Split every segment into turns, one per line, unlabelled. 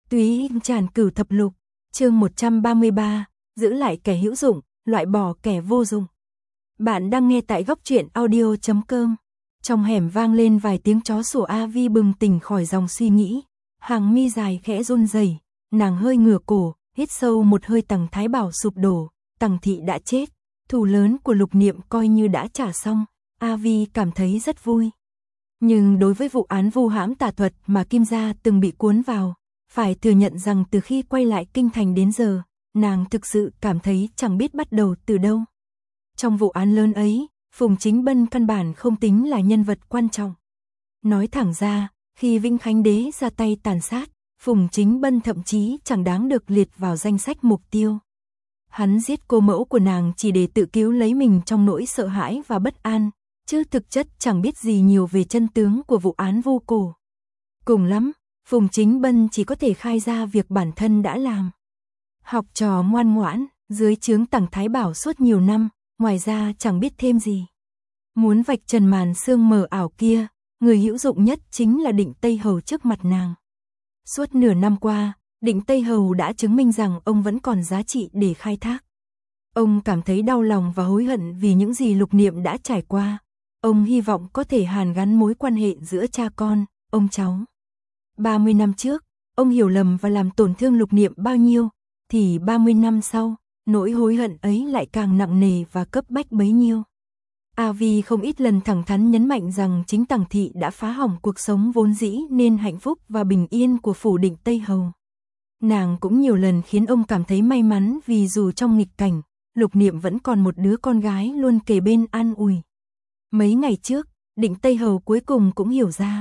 Túy Tràn Cửu Thập Lục, chương 133, giữ lại kẻ hữu dụng, loại bỏ kẻ vô dụng. Bạn đang nghe tại góc truyện audio.com. Trong hẻm vang lên vài tiếng chó sủa. A Vi bừng tỉnh khỏi dòng suy nghĩ, hàng mi dài khẽ run rẩy, nàng hơi ngửa cổ, hít sâu một hơi. Tằng Thái Bảo sụp đổ, Tằng thị đã chết, thù lớn của Lục Niệm coi như đã trả xong. A Vi cảm thấy rất vui. Nhưng đối với vụ án vu hãm tà thuật mà Kim gia từng bị cuốn vào, phải thừa nhận rằng từ khi quay lại kinh thành đến giờ, nàng thực sự cảm thấy chẳng biết bắt đầu từ đâu. Trong vụ án lớn ấy, Phùng Chính Bân căn bản không tính là nhân vật quan trọng. Nói thẳng ra, khi Vĩnh Khánh Đế ra tay tàn sát, Phùng Chính Bân thậm chí chẳng đáng được liệt vào danh sách mục tiêu. Hắn giết cô mẫu của nàng chỉ để tự cứu lấy mình trong nỗi sợ hãi và bất an, chứ thực chất chẳng biết gì nhiều về chân tướng của vụ án vu cổ. Cùng lắm, Phùng Chính Bân chỉ có thể khai ra việc bản thân đã làm. Học trò ngoan ngoãn, dưới trướng Tằng Thái Bảo suốt nhiều năm, ngoài ra chẳng biết thêm gì. Muốn vạch trần màn sương mờ ảo kia, người hữu dụng nhất chính là Định Tây Hầu trước mặt nàng. Suốt nửa năm qua, Định Tây Hầu đã chứng minh rằng ông vẫn còn giá trị để khai thác. Ông cảm thấy đau lòng và hối hận vì những gì Lục Niệm đã trải qua. Ông hy vọng có thể hàn gắn mối quan hệ giữa cha con, ông cháu. 30 năm trước, ông hiểu lầm và làm tổn thương Lục Niệm bao nhiêu, thì 30 năm sau, nỗi hối hận ấy lại càng nặng nề và cấp bách bấy nhiêu. A Vi không ít lần thẳng thắn nhấn mạnh rằng chính Tằng thị đã phá hỏng cuộc sống vốn dĩ nên hạnh phúc và bình yên của phủ Định Tây Hầu. Nàng cũng nhiều lần khiến ông cảm thấy may mắn vì dù trong nghịch cảnh, Lục Niệm vẫn còn một đứa con gái luôn kề bên an ủi. Mấy ngày trước, Định Tây Hầu cuối cùng cũng hiểu ra.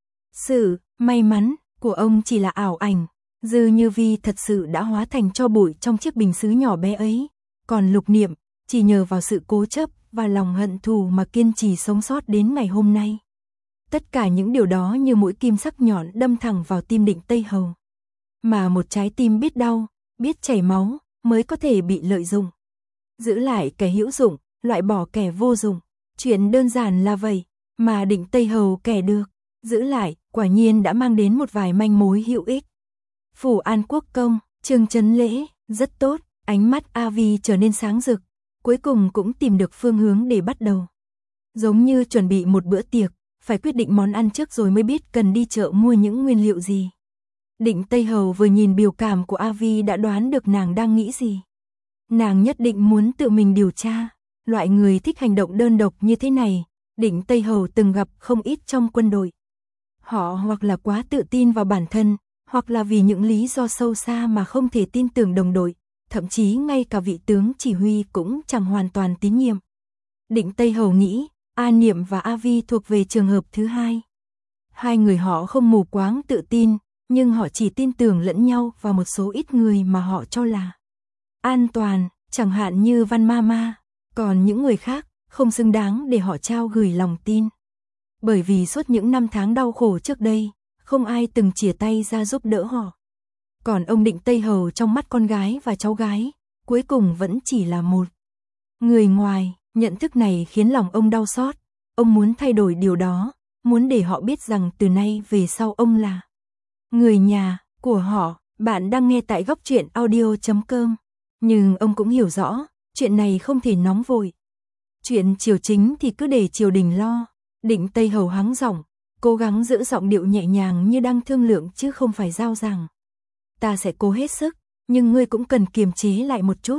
Sự may mắn của ông chỉ là ảo ảnh, Dư Như Vi thật sự đã hóa thành tro bụi trong chiếc bình sứ nhỏ bé ấy, còn Lục Niệm chỉ nhờ vào sự cố chấp và lòng hận thù mà kiên trì sống sót đến ngày hôm nay. Tất cả những điều đó như mũi kim sắc nhọn đâm thẳng vào tim Định Tây Hầu. Mà một trái tim biết đau, biết chảy máu mới có thể bị lợi dụng. Giữ lại kẻ hữu dụng, loại bỏ kẻ vô dụng. Chuyện đơn giản là vậy, mà Định Tây Hầu kẻ được giữ lại, quả nhiên đã mang đến một vài manh mối hữu ích. Phủ An Quốc công, Trương Chấn Lễ, rất tốt, ánh mắt A Vi trở nên sáng rực, cuối cùng cũng tìm được phương hướng để bắt đầu. Giống như chuẩn bị một bữa tiệc, phải quyết định món ăn trước rồi mới biết cần đi chợ mua những nguyên liệu gì. Định Tây Hầu vừa nhìn biểu cảm của A Vi đã đoán được nàng đang nghĩ gì. Nàng nhất định muốn tự mình điều tra. Loại người thích hành động đơn độc như thế này, Định Tây Hầu từng gặp không ít trong quân đội. Họ hoặc là quá tự tin vào bản thân, hoặc là vì những lý do sâu xa mà không thể tin tưởng đồng đội, thậm chí ngay cả vị tướng chỉ huy cũng chẳng hoàn toàn tín nhiệm. Định Tây Hầu nghĩ, A Niệm và A Vi thuộc về trường hợp thứ hai. Hai người họ không mù quáng tự tin, nhưng họ chỉ tin tưởng lẫn nhau và một số ít người mà họ cho là an toàn, chẳng hạn như Văn Mama. Còn những người khác, không xứng đáng để họ trao gửi lòng tin. Bởi vì suốt những năm tháng đau khổ trước đây, không ai từng chìa tay ra giúp đỡ họ. Còn ông Định Tây Hầu trong mắt con gái và cháu gái, cuối cùng vẫn chỉ là một người ngoài. Nhận thức này khiến lòng ông đau xót. Ông muốn thay đổi điều đó, muốn để họ biết rằng từ nay về sau ông là người nhà của họ. Bạn đang nghe tại góc truyện audio.com. Nhưng ông cũng hiểu rõ, chuyện này không thể nóng vội. Chuyện triều chính thì cứ để triều đình lo. Định Tây Hầu hắng giọng, cố gắng giữ giọng điệu nhẹ nhàng như đang thương lượng chứ không phải giao giảng. Ta sẽ cố hết sức, nhưng ngươi cũng cần kiềm chế lại một chút,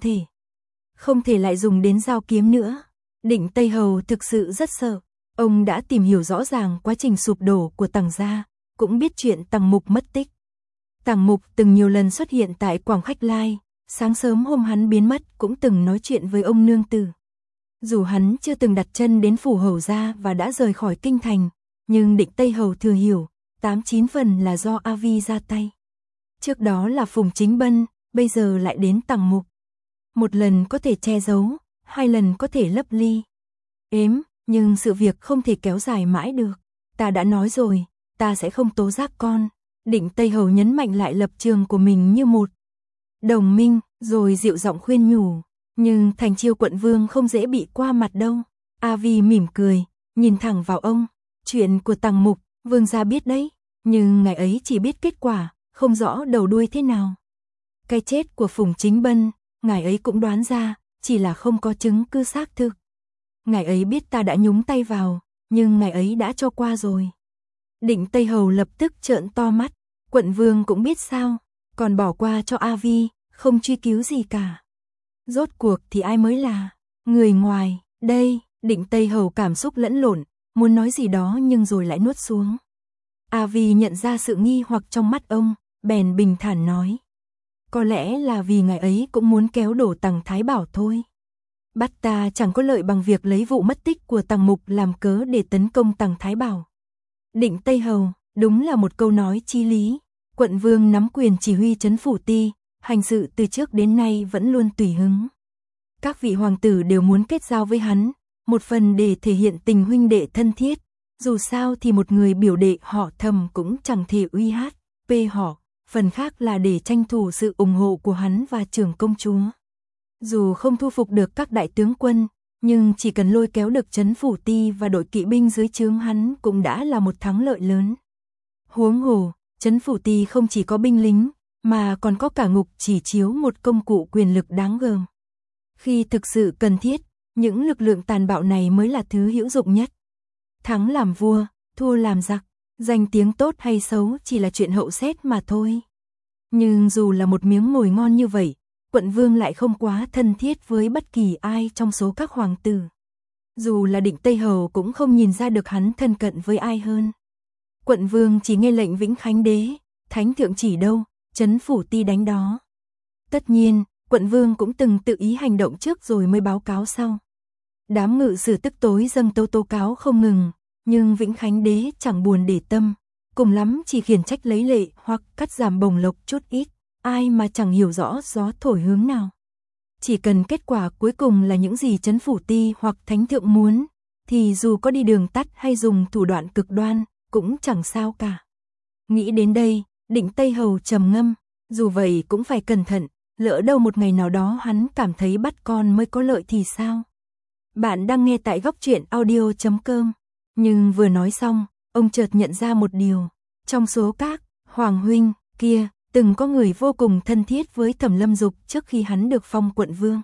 không thể lại dùng đến dao kiếm nữa. Định Tây Hầu thực sự rất sợ. Ông đã tìm hiểu rõ ràng quá trình sụp đổ của Tằng gia, cũng biết chuyện Tằng Mục mất tích. Tằng Mục từng nhiều lần xuất hiện tại Quảng Khách Lai. Sáng sớm hôm hắn biến mất cũng từng nói chuyện với ông nương tử. Dù hắn chưa từng đặt chân đến phủ Hầu gia và đã rời khỏi kinh thành, nhưng Định Tây Hầu thừa hiểu, 8-9 phần là do A Vi ra tay. Trước đó là Phùng Chính Bân, bây giờ lại đến Tằng Mục. Một lần có thể che giấu, hai lần có thể lấp ly. Nhưng sự việc không thể kéo dài mãi được. Ta đã nói rồi, ta sẽ không tố giác con. Định Tây Hầu nhấn mạnh lại lập trường của mình như một đồng minh, rồi dịu giọng khuyên nhủ. Nhưng Thành Chiêu quận vương không dễ bị qua mặt đâu. A Vi mỉm cười, nhìn thẳng vào ông. Chuyện của Tằng Mục, vương gia biết đấy. Nhưng ngài ấy chỉ biết kết quả, không rõ đầu đuôi thế nào. Cái chết của Phùng Chính Bân, ngài ấy cũng đoán ra, chỉ là không có chứng cứ xác thực. Ngài ấy biết ta đã nhúng tay vào, nhưng ngài ấy đã cho qua rồi. Định Tây Hầu lập tức trợn to mắt, quận vương cũng biết sao, còn bỏ qua cho A Vi, không truy cứu gì cả. Rốt cuộc thì ai mới là người ngoài, đây, Định Tây Hầu cảm xúc lẫn lộn, muốn nói gì đó nhưng rồi lại nuốt xuống. A Vi nhận ra sự nghi hoặc trong mắt ông, bèn bình thản nói. Có lẽ là vì ngài ấy cũng muốn kéo đổ Tằng Thái Bảo thôi. Bắt ta chẳng có lợi bằng việc lấy vụ mất tích của Tằng Mục làm cớ để tấn công Tằng Thái Bảo. Định Tây Hầu, đúng là một câu nói chí lý. Quận vương nắm quyền chỉ huy trấn phủ ti, hành sự từ trước đến nay vẫn luôn tùy hứng. Các vị hoàng tử đều muốn kết giao với hắn, một phần để thể hiện tình huynh đệ thân thiết. Dù sao thì một người biểu đệ họ Thầm cũng chẳng thể uy hát, họ, phần khác là để tranh thủ sự ủng hộ của hắn và trưởng công chúa. Dù không thu phục được các đại tướng quân, nhưng chỉ cần lôi kéo được trấn phủ ti và đội kỵ binh dưới trướng hắn cũng đã là một thắng lợi lớn. Huống hồ, trấn phủ ti không chỉ có binh lính, mà còn có cả ngục chỉ chiếu, một công cụ quyền lực đáng gờm. Khi thực sự cần thiết, những lực lượng tàn bạo này mới là thứ hữu dụng nhất. Thắng làm vua, thua làm giặc, danh tiếng tốt hay xấu chỉ là chuyện hậu xét mà thôi. Nhưng dù là một miếng mồi ngon như vậy, quận vương lại không quá thân thiết với bất kỳ ai trong số các hoàng tử. Dù là Định Tây Hầu cũng không nhìn ra được hắn thân cận với ai hơn. Quận vương chỉ nghe lệnh Vĩnh Khánh đế, thánh thượng chỉ đâu, trấn phủ ti đánh đó. Tất nhiên, quận vương cũng từng tự ý hành động trước rồi mới báo cáo sau. Đám ngự sử tức tối dâng tố cáo không ngừng, nhưng Vĩnh Khánh đế chẳng buồn để tâm, cùng lắm chỉ khiển trách lấy lệ hoặc cắt giảm bổng lộc chút ít, ai mà chẳng hiểu rõ gió thổi hướng nào. Chỉ cần kết quả cuối cùng là những gì trấn phủ ti hoặc thánh thượng muốn, thì dù có đi đường tắt hay dùng thủ đoạn cực đoan, cũng chẳng sao cả. Nghĩ đến đây, Định Tây Hầu trầm ngâm, dù vậy cũng phải cẩn thận, lỡ đâu một ngày nào đó hắn cảm thấy bắt con mới có lợi thì sao? Bạn đang nghe tại Góc Truyện Audio.com. Nhưng vừa nói xong, ông chợt nhận ra một điều. Trong số các hoàng huynh kia, từng có người vô cùng thân thiết với Thẩm Lâm Dục trước khi hắn được phong quận vương.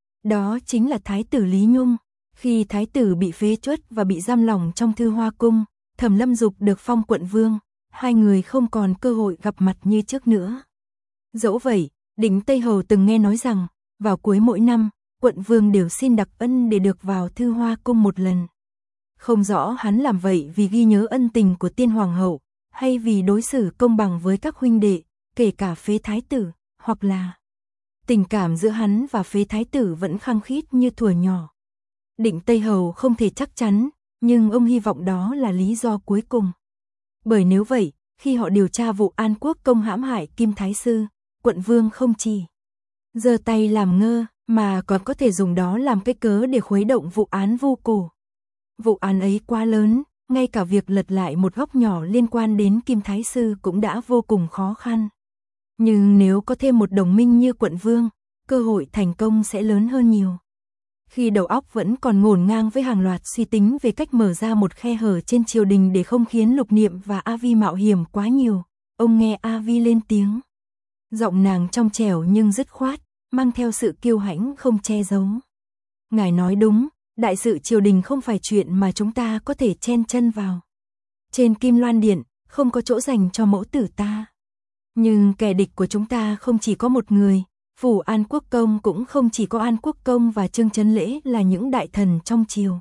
Đó chính là Thái tử Lý Nhung. Khi Thái tử bị phế truất và bị giam lỏng trong Thư Hoa Cung, Thẩm Lâm Dục được phong quận vương, hai người không còn cơ hội gặp mặt như trước nữa. Dẫu vậy, Định Tây Hầu từng nghe nói rằng, vào cuối mỗi năm, quận vương đều xin đặc ân để được vào Thư Hoa Cung một lần. Không rõ hắn làm vậy vì ghi nhớ ân tình của tiên hoàng hậu, hay vì đối xử công bằng với các huynh đệ, kể cả phế thái tử, hoặc là tình cảm giữa hắn và phế thái tử vẫn khăng khít như thuở nhỏ. Định Tây Hầu không thể chắc chắn, nhưng ông hy vọng đó là lý do cuối cùng. Bởi nếu vậy, khi họ điều tra vụ An Quốc công hãm hại Kim Thái Sư, quận vương không chỉ giơ tay làm ngơ, mà còn có thể dùng đó làm cái cớ để khuấy động vụ án Vu Cổ. Vụ án ấy quá lớn, ngay cả việc lật lại một góc nhỏ liên quan đến Kim Thái Sư cũng đã vô cùng khó khăn. Nhưng nếu có thêm một đồng minh như quận vương, cơ hội thành công sẽ lớn hơn nhiều. Khi đầu óc vẫn còn ngổn ngang với hàng loạt suy tính về cách mở ra một khe hở trên triều đình để không khiến Lục Niệm và A Vi mạo hiểm quá nhiều, ông nghe A Vi lên tiếng. Giọng nàng trong trẻo nhưng dứt khoát, mang theo sự kiêu hãnh không che giấu. Ngài nói đúng, đại sự triều đình không phải chuyện mà chúng ta có thể chen chân vào. Trên Kim Loan Điện, không có chỗ dành cho mẫu tử ta. Nhưng kẻ địch của chúng ta không chỉ có một người, phủ An Quốc công cũng không chỉ có An Quốc công và Trương Chấn Lễ là những đại thần trong triều.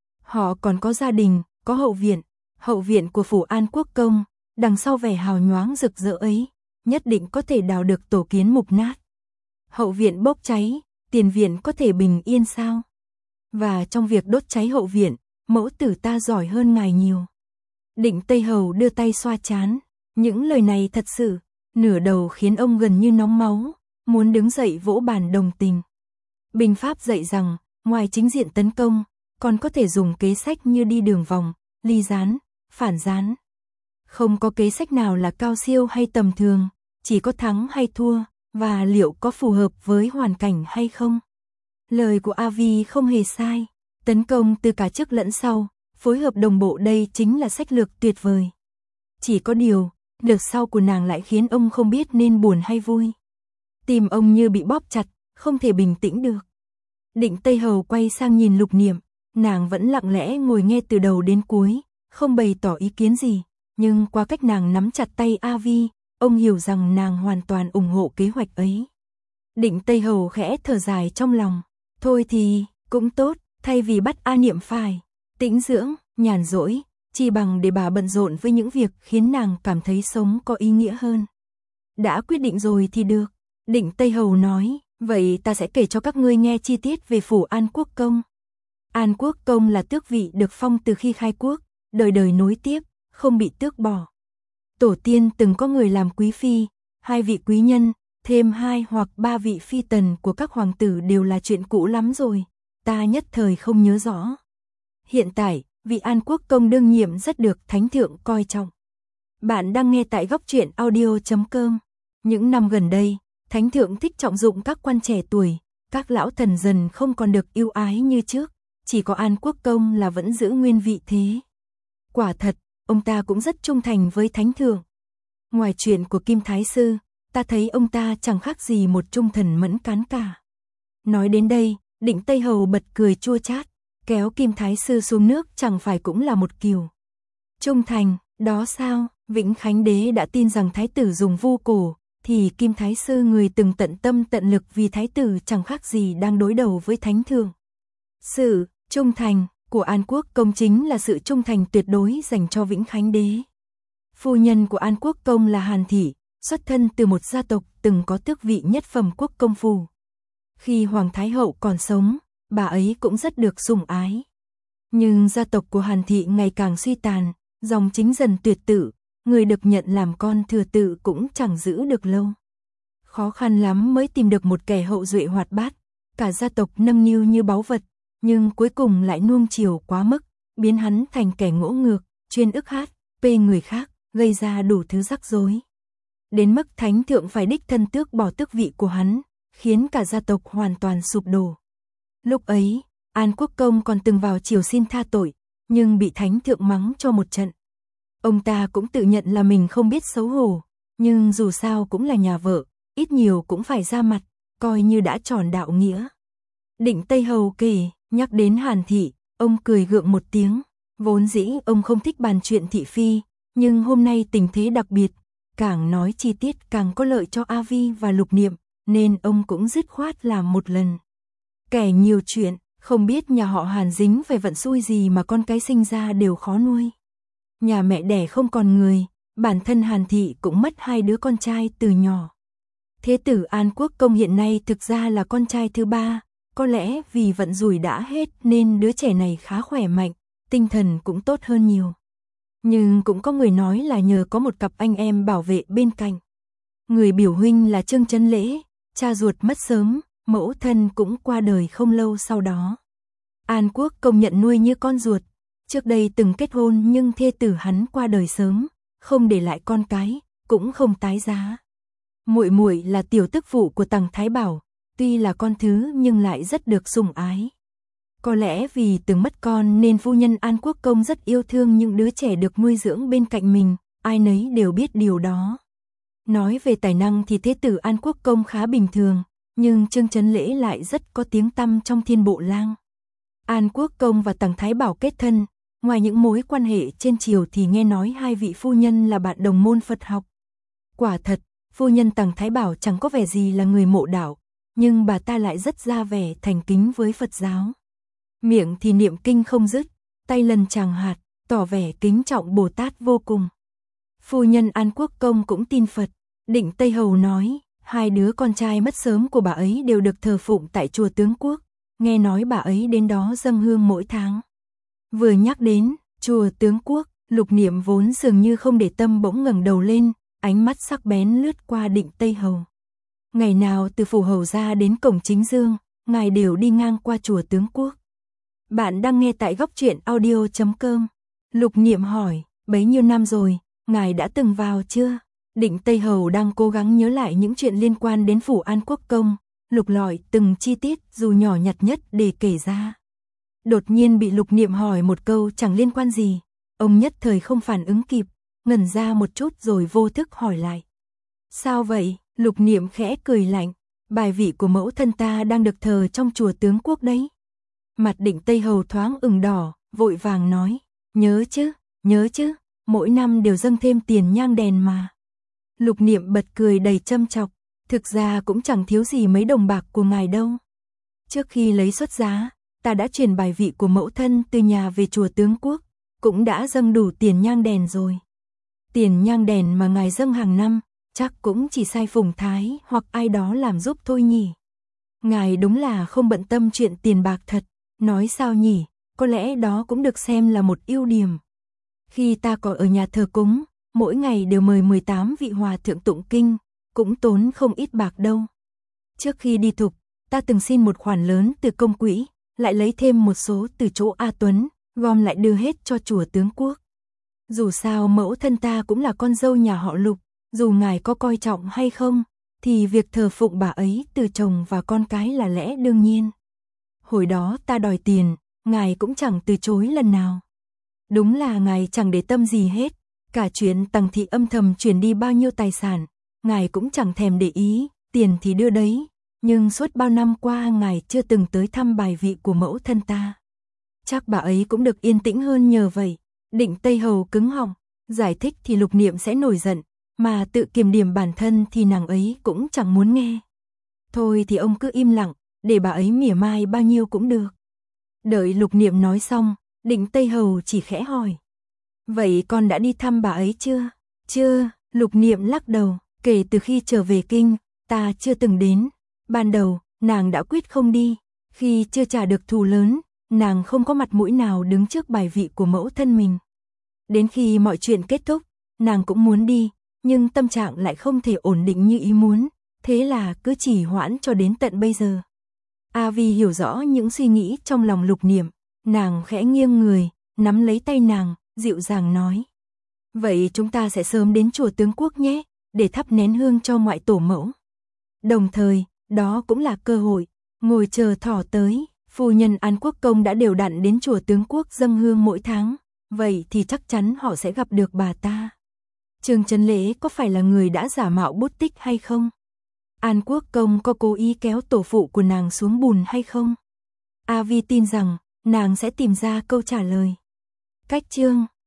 Họ còn có gia đình, có hậu viện của phủ An Quốc công, đằng sau vẻ hào nhoáng rực rỡ ấy, nhất định có thể đào được tổ kiến mục nát. Hậu viện bốc cháy, tiền viện có thể bình yên sao? Và trong việc đốt cháy hậu viện, mẫu tử ta giỏi hơn ngài nhiều. Định Tây Hầu đưa tay xoa trán, những lời này thật sự, nửa đầu khiến ông gần như nóng máu, muốn đứng dậy vỗ bàn đồng tình. Binh pháp dạy rằng, ngoài chính diện tấn công, còn có thể dùng kế sách như đi đường vòng, ly gián, phản gián. Không có kế sách nào là cao siêu hay tầm thường, chỉ có thắng hay thua, và liệu có phù hợp với hoàn cảnh hay không. Lời của A Vi không hề sai, tấn công từ cả trước lẫn sau, phối hợp đồng bộ đây chính là sách lược tuyệt vời. Chỉ có điều, lượt sau của nàng lại khiến ông không biết nên buồn hay vui. Tim ông như bị bóp chặt, không thể bình tĩnh được. Định Tây Hầu quay sang nhìn Lục Niệm, nàng vẫn lặng lẽ ngồi nghe từ đầu đến cuối, không bày tỏ ý kiến gì, nhưng qua cách nàng nắm chặt tay A Vi, ông hiểu rằng nàng hoàn toàn ủng hộ kế hoạch ấy. Định Tây Hầu khẽ thở dài trong lòng, thôi thì, cũng tốt, thay vì bắt A Niệm phải tĩnh dưỡng, nhàn rỗi, chỉ bằng để bà bận rộn với những việc khiến nàng cảm thấy sống có ý nghĩa hơn. Đã quyết định rồi thì được, Định Tây Hầu nói, vậy ta sẽ kể cho các ngươi nghe chi tiết về phủ An Quốc Công. An Quốc Công là tước vị được phong từ khi khai quốc, đời đời nối tiếp, không bị tước bỏ. Tổ tiên từng có người làm quý phi, 2 vị quý nhân, thêm 2 hoặc 3 vị phi tần của các hoàng tử đều là chuyện cũ lắm rồi, ta nhất thời không nhớ rõ. Hiện tại, vị An Quốc Công đương nhiệm rất được Thánh Thượng coi trọng. Bạn đang nghe tại góc truyện audio.com. Những năm gần đây, Thánh Thượng thích trọng dụng các quan trẻ tuổi, các lão thần dần không còn được yêu ái như trước, chỉ có An Quốc Công là vẫn giữ nguyên vị thế. Quả thật, ông ta cũng rất trung thành với Thánh Thượng. Ngoài chuyện của Kim Thái Sư, ta thấy ông ta chẳng khác gì một trung thần mẫn cán cả. Nói đến đây, Định Tây Hầu bật cười chua chát, kéo Kim Thái Sư xuống nước chẳng phải cũng là một kiều. Trung thành, đó sao, Vĩnh Khánh Đế đã tin rằng Thái tử dùng vu cổ, thì Kim Thái Sư người từng tận tâm tận lực vì Thái tử chẳng khác gì đang đối đầu với Thánh Thượng. Sự trung thành của An Quốc Công chính là sự trung thành tuyệt đối dành cho Vĩnh Khánh Đế. Phu nhân của An Quốc Công là Hàn Thị, xuất thân từ một gia tộc từng có tước vị nhất phẩm quốc công phủ. Khi Hoàng Thái Hậu còn sống, bà ấy cũng rất được sủng ái. Nhưng gia tộc của Hàn Thị ngày càng suy tàn, dòng chính dần tuyệt tự, người được nhận làm con thừa tự cũng chẳng giữ được lâu. Khó khăn lắm mới tìm được một kẻ hậu duệ hoạt bát, cả gia tộc nâng niu như báu vật, nhưng cuối cùng lại nuông chiều quá mức, biến hắn thành kẻ ngỗ ngược, chuyên ức hát, bê người khác, gây ra đủ thứ rắc rối. Đến mức Thánh Thượng phải đích thân tước bỏ tước vị của hắn, khiến cả gia tộc hoàn toàn sụp đổ. Lúc ấy, An Quốc Công còn từng vào triều xin tha tội, nhưng bị Thánh Thượng mắng cho một trận. Ông ta cũng tự nhận là mình không biết xấu hổ, nhưng dù sao cũng là nhà vợ, ít nhiều cũng phải ra mặt, coi như đã tròn đạo nghĩa. Định Tây Hầu kể, nhắc đến Hàn Thị, ông cười gượng một tiếng, vốn dĩ ông không thích bàn chuyện thị phi, nhưng hôm nay tình thế đặc biệt, càng nói chi tiết càng có lợi cho A Vi và Lục Niệm, nên ông cũng dứt khoát làm một lần. Kẻ nhiều chuyện, không biết nhà họ Hàn dính về vận xui gì mà con cái sinh ra đều khó nuôi. Nhà mẹ đẻ không còn người, bản thân Hàn Thị cũng mất 2 đứa con trai từ nhỏ. Thế tử An Quốc Công hiện nay thực ra là con trai thứ 3, có lẽ vì vận rủi đã hết nên đứa trẻ này khá khỏe mạnh, tinh thần cũng tốt hơn nhiều. Nhưng cũng có người nói là nhờ có một cặp anh em bảo vệ bên cạnh. Người biểu huynh là Trương Chấn Lễ, cha ruột mất sớm, mẫu thân cũng qua đời không lâu sau đó. An Quốc Công nhận nuôi như con ruột, trước đây từng kết hôn nhưng thê tử hắn qua đời sớm, không để lại con cái, cũng không tái giá. Muội muội là tiểu tức phụ của Tằng Thái Bảo, tuy là con thứ nhưng lại rất được sủng ái. Có lẽ vì từng mất con nên phu nhân An Quốc Công rất yêu thương những đứa trẻ được nuôi dưỡng bên cạnh mình, ai nấy đều biết điều đó. Nói về tài năng thì thế tử An Quốc Công khá bình thường, nhưng Trương Chấn Lễ lại rất có tiếng tăm trong thiên bộ lang. An Quốc Công và Tằng Thái Bảo kết thân, ngoài những mối quan hệ trên triều thì nghe nói 2 vị phu nhân là bạn đồng môn Phật học. Quả thật, phu nhân Tằng Thái Bảo chẳng có vẻ gì là người mộ đạo, nhưng bà ta lại rất ra vẻ thành kính với Phật giáo. Miệng thì niệm kinh không dứt, tay lần tràng hạt, tỏ vẻ kính trọng Bồ Tát vô cùng. Phu nhân An Quốc Công cũng tin Phật, Định Tây Hầu nói, 2 đứa con trai mất sớm của bà ấy đều được thờ phụng tại chùa Tướng Quốc, nghe nói bà ấy đến đó dâng hương mỗi tháng. Vừa nhắc đến chùa Tướng Quốc, Lục Niệm vốn dường như không để tâm bỗng ngẩng đầu lên, ánh mắt sắc bén lướt qua Định Tây Hầu. Ngày nào từ phủ hầu ra đến cổng Chính Dương, ngài đều đi ngang qua chùa Tướng Quốc. Bạn đang nghe tại góc truyện audio.com. Lục Niệm hỏi, bấy nhiêu năm rồi, ngài đã từng vào chưa? Định Tây Hầu đang cố gắng nhớ lại những chuyện liên quan đến phủ An Quốc Công, lục lọi từng chi tiết dù nhỏ nhặt nhất để kể ra. Đột nhiên bị Lục Niệm hỏi một câu chẳng liên quan gì, ông nhất thời không phản ứng kịp, ngẩn ra một chút rồi vô thức hỏi lại. Sao vậy? Lục Niệm khẽ cười lạnh, bài vị của mẫu thân ta đang được thờ trong chùa Tướng Quốc đấy. Mặt Định Tây Hầu thoáng ửng đỏ, vội vàng nói, nhớ chứ, mỗi năm đều dâng thêm tiền nhang đèn mà. Lục Niệm bật cười đầy châm chọc, thực ra cũng chẳng thiếu gì mấy đồng bạc của ngài đâu. Trước khi lấy xuất giá, ta đã chuyển bài vị của mẫu thân từ nhà về chùa Tướng Quốc, cũng đã dâng đủ tiền nhang đèn rồi. Tiền nhang đèn mà ngài dâng hàng năm, chắc cũng chỉ sai Phùng Thái hoặc ai đó làm giúp thôi nhỉ. Ngài đúng là không bận tâm chuyện tiền bạc thật, nói sao nhỉ, có lẽ đó cũng được xem là một ưu điểm. Khi ta còn ở nhà thờ cúng, mỗi ngày đều mời 18 vị hòa thượng tụng kinh, cũng tốn không ít bạc đâu. Trước khi đi thục, ta từng xin một khoản lớn từ công quỹ, lại lấy thêm một số từ chỗ A Tuấn, gom lại đưa hết cho chùa Tướng Quốc. Dù sao mẫu thân ta cũng là con dâu nhà họ Lục, dù ngài có coi trọng hay không, thì việc thờ phụng bà ấy từ chồng và con cái là lẽ đương nhiên. Hồi đó ta đòi tiền, ngài cũng chẳng từ chối lần nào. Đúng là ngài chẳng để tâm gì hết, cả chuyện Tằng Thị âm thầm chuyển đi bao nhiêu tài sản, ngài cũng chẳng thèm để ý, tiền thì đưa đấy, nhưng suốt bao năm qua ngài chưa từng tới thăm bài vị của mẫu thân ta. Chắc bà ấy cũng được yên tĩnh hơn nhờ vậy. Định Tây Hầu cứng họng, giải thích thì Lục Niệm sẽ nổi giận, mà tự kiềm điểm bản thân thì nàng ấy cũng chẳng muốn nghe. Thôi thì ông cứ im lặng, để bà ấy mỉa mai bao nhiêu cũng được. Đợi Lục Niệm nói xong, Định Tây Hầu chỉ khẽ hỏi. Vậy con đã đi thăm bà ấy chưa? Chưa, Lục Niệm lắc đầu, kể từ khi trở về kinh, ta chưa từng đến. Ban đầu, nàng đã quyết không đi, khi chưa trả được thù lớn, nàng không có mặt mũi nào đứng trước bài vị của mẫu thân mình. Đến khi mọi chuyện kết thúc, nàng cũng muốn đi, nhưng tâm trạng lại không thể ổn định như ý muốn, thế là cứ trì hoãn cho đến tận bây giờ. A Vi hiểu rõ những suy nghĩ trong lòng Lục Niệm, nàng khẽ nghiêng người, nắm lấy tay nàng, dịu dàng nói. Vậy chúng ta sẽ sớm đến chùa Tướng Quốc nhé, để thắp nén hương cho ngoại tổ mẫu. Đồng thời, đó cũng là cơ hội, ngồi chờ thỏ tới, phu nhân An Quốc Công đã đều đặn đến chùa Tướng Quốc dâng hương mỗi tháng, vậy thì chắc chắn họ sẽ gặp được bà ta. Trương Chấn Lễ có phải là người đã giả mạo bút tích hay không? An Quốc Công có cố ý kéo tổ phụ của nàng xuống bùn hay không? A Vi tin rằng, nàng sẽ tìm ra câu trả lời. Cách chương